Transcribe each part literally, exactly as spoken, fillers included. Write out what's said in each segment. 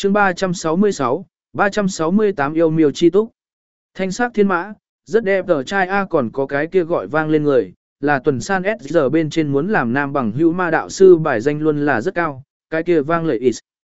chương ba trăm sáu mươi sáu, ba trăm sáu mươi tám yêu miêu chi túc. Thanh sắc thiên mã, rất đẹp tờ trai A còn có cái kia gọi vang lên người, là tuần san S giờ bên trên muốn làm nam bằng hữu ma đạo sư bài danh luôn là rất cao, cái kia vang lợi ít.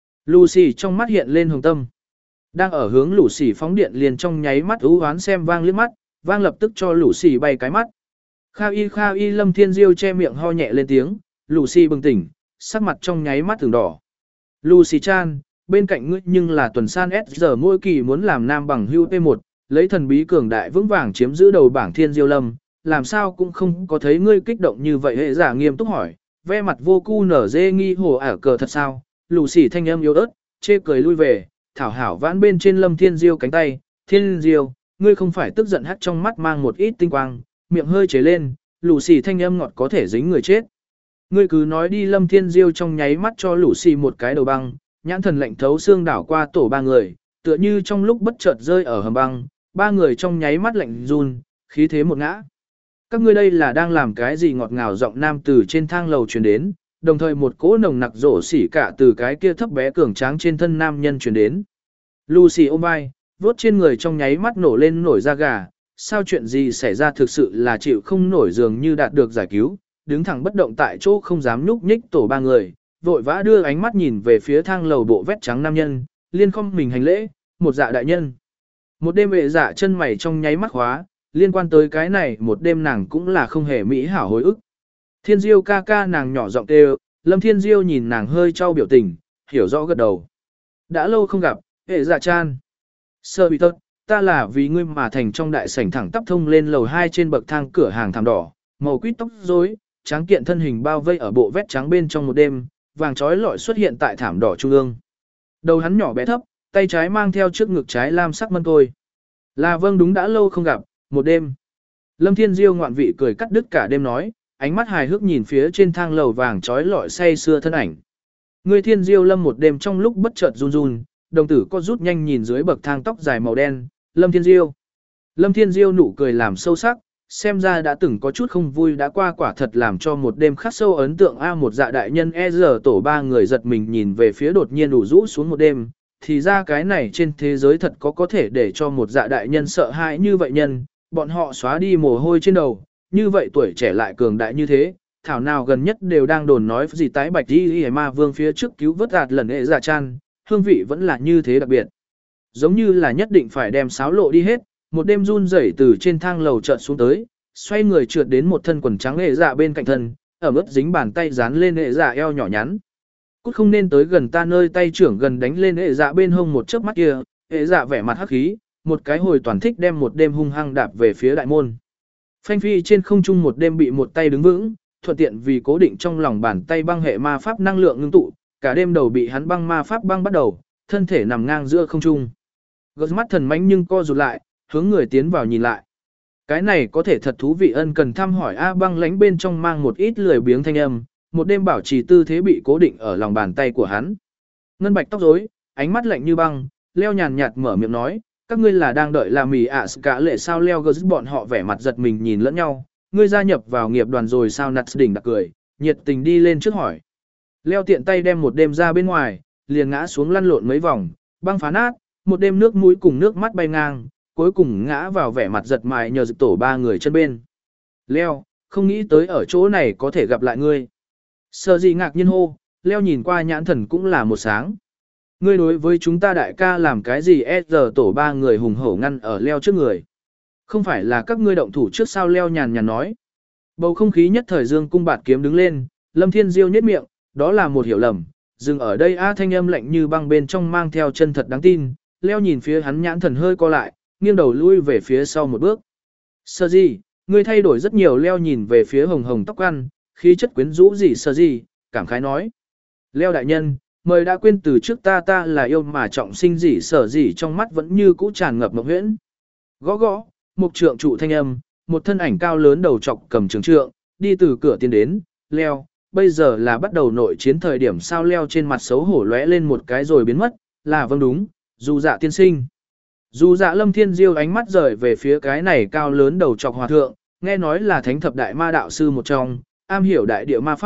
Lucy trong mắt hiện lên hồng tâm. Đang ở hướng Lucy phóng điện liền trong nháy mắt ú hoán xem vang liếc mắt, vang lập tức cho Lucy bay cái mắt. Khao y khao y Lâm Thiên Diêu che miệng ho nhẹ lên tiếng, Lucy bừng tỉnh, sắc mặt trong nháy mắt thường đỏ. Lucy chan, bên cạnh ngươi nhưng là tuần san S giờ mỗi kỳ muốn làm nam bằng hữu P một, lấy thần bí cường đại vững vàng chiếm giữ đầu bảng Thiên Diêu Lâm, làm sao cũng không có thấy ngươi kích động như vậy. Hệ giả nghiêm túc hỏi, ve mặt vô cu nở dê nghi hồ ả cờ thật sao? Lucy thanh âm yếu ớt, chê cười lui về, thảo hảo vãn bên trên Lâm Thiên Diêu cánh tay, Thiên Diêu, ngươi không phải tức giận hắt trong mắt mang một ít tinh quang, miệng hơi chế lên, Lucy thanh âm ngọt có thể dính người chết. Ngươi cứ nói đi. Lâm Thiên Diêu trong nháy mắt cho Lucy một cái đầu băng, nhãn thần lạnh thấu xương đảo qua tổ ba người, tựa như trong lúc bất chợt rơi ở hầm băng, ba người trong nháy mắt lạnh run, khí thế một ngã. Các ngươi đây là đang làm cái gì? Ngọt ngào giọng nam từ trên thang lầu truyền đến, đồng thời một cỗ nồng nặc rổ xỉ cả từ cái kia thấp bé cường tráng trên thân nam nhân truyền đến. Lucy ôm vai, vuốt trên người trong nháy mắt nổ lên nổi da gà, sao chuyện gì xảy ra? Thực sự là chịu không nổi, dường như đạt được giải cứu, đứng thẳng bất động tại chỗ không dám nhúc nhích tổ ba người, vội vã đưa ánh mắt nhìn về phía thang lầu bộ vét trắng nam nhân, liên không mình hành lễ, một dạ đại nhân. Một đêm vệ dạ chân mày trong nháy mắt khóa, liên quan tới cái này một đêm nàng cũng là không hề mỹ hảo hồi ức. Thiên Diêu ca ca, nàng nhỏ giọng kêu. Lâm Thiên Diêu nhìn nàng hơi trao biểu tình, hiểu rõ gật đầu. Đã lâu không gặp, hệ dạ chan. Sơ bị tật, ta là vì ngươi mà thành. Trong đại sảnh thẳng tắp thông lên lầu hai trên bậc thang cửa hàng thảm đỏ, màu quýt tóc rối, tráng kiện thân hình bao vây ở bộ vét trắng bên trong một đêm, vàng trói lọi xuất hiện tại thảm đỏ trung ương. Đầu hắn nhỏ bé thấp, tay trái mang theo trước ngực trái lam sắc mân tôi. Là vâng, đúng, đã lâu không gặp, một đêm. Lâm Thiên Diêu ngoạn vị cười cắt đứt cả đêm nói, ánh mắt hài hước nhìn phía trên thang lầu vàng trói lọi say xưa thân ảnh. Người Thiên Diêu Lâm một đêm trong lúc bất chợt run run, đồng tử có rút nhanh nhìn dưới bậc thang tóc dài màu đen, Lâm Thiên Diêu. Lâm Thiên Diêu nụ cười làm sâu sắc, xem ra đã từng có chút không vui đã qua, quả thật làm cho một đêm khắc sâu ấn tượng. A một dạ đại nhân. E giờ tổ ba người giật mình nhìn về phía đột nhiên đủ rũ xuống một đêm, thì ra cái này trên thế giới thật có có thể để cho một dạ đại nhân sợ hãi như vậy nhân, bọn họ xóa đi mồ hôi trên đầu, như vậy tuổi trẻ lại cường đại như thế, thảo nào gần nhất đều đang đồn nói gì tái bạch đi hề ma vương phía trước cứu vớt ạt lần hệ dạ chan, hương vị vẫn là như thế đặc biệt. Giống như là nhất định phải đem sáo lộ đi hết, một đêm run rẩy từ trên thang lầu chợt xuống tới, xoay người trượt đến một thân quần trắng hệ dạ bên cạnh thân, ẩm ướt dính bàn tay dán lên hệ dạ eo nhỏ nhắn. Cút không nên tới gần ta, nơi tay trưởng gần đánh lên hệ dạ bên hông một chớp mắt kia, hệ dạ vẻ mặt hắc khí, một cái hồi toàn thích đem một đêm hung hăng đạp về phía đại môn. Phanh phi trên không trung một đêm bị một tay đứng vững, thuận tiện vì cố định trong lòng bàn tay băng hệ ma pháp năng lượng ngưng tụ, cả đêm đầu bị hắn băng ma pháp băng bắt đầu, thân thể nằm ngang giữa không trung. Gớt mắt thần mãnh nhưng co rụt lại, hướng người tiến vào nhìn lại. Cái này có thể thật thú vị. Ân cần thăm hỏi. A băng lánh bên trong mang một ít lười biếng thanh âm, một đêm bảo trì tư thế bị cố định ở lòng bàn tay của hắn. Ngân bạch tóc rối, ánh mắt lạnh như băng, leo nhàn nhạt mở miệng nói, các ngươi là đang đợi là mì ạ cả lệ sao? Leo gớt bọn họ vẻ mặt giật mình nhìn lẫn nhau, ngươi gia nhập vào nghiệp đoàn rồi sao? Nặt đỉnh đặc cười, nhiệt tình đi lên trước hỏi. Leo tiện tay đem một đêm ra bên ngoài, liền ngã xuống lăn lộn mấy vòng, băng phá nát, một đêm nước mũi cùng nước mắt bay ngang, cuối cùng ngã vào vẻ mặt giật mài nhờ dịch tổ ba người chân bên. Leo, không nghĩ tới ở chỗ này có thể gặp lại ngươi. Sợ gì ngạc nhiên hô, Leo nhìn qua nhãn thần cũng là một sáng. Ngươi đối với chúng ta đại ca làm cái gì? E giờ tổ ba người hùng hổ ngăn ở Leo trước người. Không phải là các ngươi động thủ trước sao? Leo nhàn nhàn nói. Bầu không khí nhất thời dương cung bạt kiếm đứng lên, Lâm Thiên Diêu nhếch miệng, đó là một hiểu lầm, dừng ở đây. A thanh âm lạnh như băng bên trong mang theo chân thật đáng tin. Leo nhìn phía hắn nhãn thần hơi co lại, nghiêng đầu lui về phía sau một bước. Sợ gì, ngươi thay đổi rất nhiều. Leo nhìn về phía hồng hồng tóc ăn, khí chất quyến rũ gì sợ gì, cảm khái nói. Leo đại nhân, mời đã quên từ trước ta ta là yêu mà trọng sinh gì sở gì, trong mắt vẫn như cũ tràn ngập mộng huyễn. Gõ gõ, một trượng trụ thanh âm, một thân ảnh cao lớn đầu trọc cầm trường trượng, đi từ cửa tiến đến. Leo, bây giờ là bắt đầu nội chiến thời điểm sao? Leo trên mặt xấu hổ lóe lên một cái rồi biến mất, là vâng đúng, dù dạ tiên sinh. Dù dạ. Lâm Thiên Diêu ánh mắt rời về phía cái này cao lớn đầu trọc hòa thượng, nghe nói là thánh thập đại ma đạo sư một trong, am hiểu đại địa ma pháp,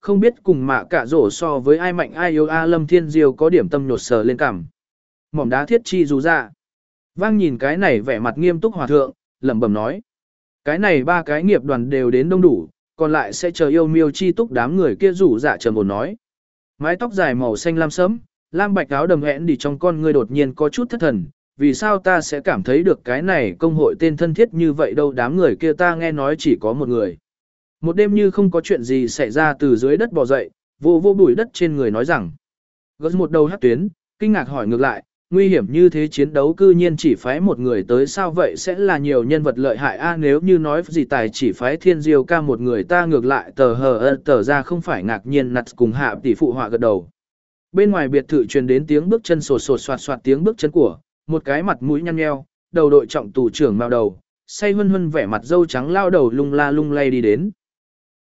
không biết cùng mạ cả rổ so với ai mạnh ai yếu a Lâm Thiên Diêu có điểm tâm nhột sờ lên cằm. Mỏm đá thiết chi dù ra. Vang nhìn cái này vẻ mặt nghiêm túc hòa thượng, lẩm bẩm nói. Cái này ba cái nghiệp đoàn đều đến đông đủ, còn lại sẽ chờ yêu miêu chi túc đám người kia rủ dạ trầm ổn nói. Mái tóc dài màu xanh lam sẫm, lam bạch áo đầm hẹn đi trong con người đột nhiên có chút thất thần. Vì sao ta sẽ cảm thấy được cái này công hội tên thân thiết như vậy đâu, đám người kia ta nghe nói chỉ có một người. Một đêm như không có chuyện gì xảy ra từ dưới đất bò dậy, vô vô bụi đất trên người nói rằng. Gớt một đầu hát tuyến, kinh ngạc hỏi ngược lại, nguy hiểm như thế chiến đấu cư nhiên chỉ phái một người tới sao vậy sẽ là nhiều nhân vật lợi hại a nếu như nói gì tài chỉ phái thiên diêu ca một người ta ngược lại tờ hờ ơ tờ ra không phải ngạc nhiên nặt cùng hạ tỷ phụ họa gật đầu. Bên ngoài biệt thự truyền đến tiếng bước chân sột sột soạt soạt tiếng bước chân của, một cái mặt mũi nhăn nheo, đầu đội trọng tù trưởng mao đầu, say hân hân vẻ mặt dâu trắng lao đầu lung la lung lay đi đến.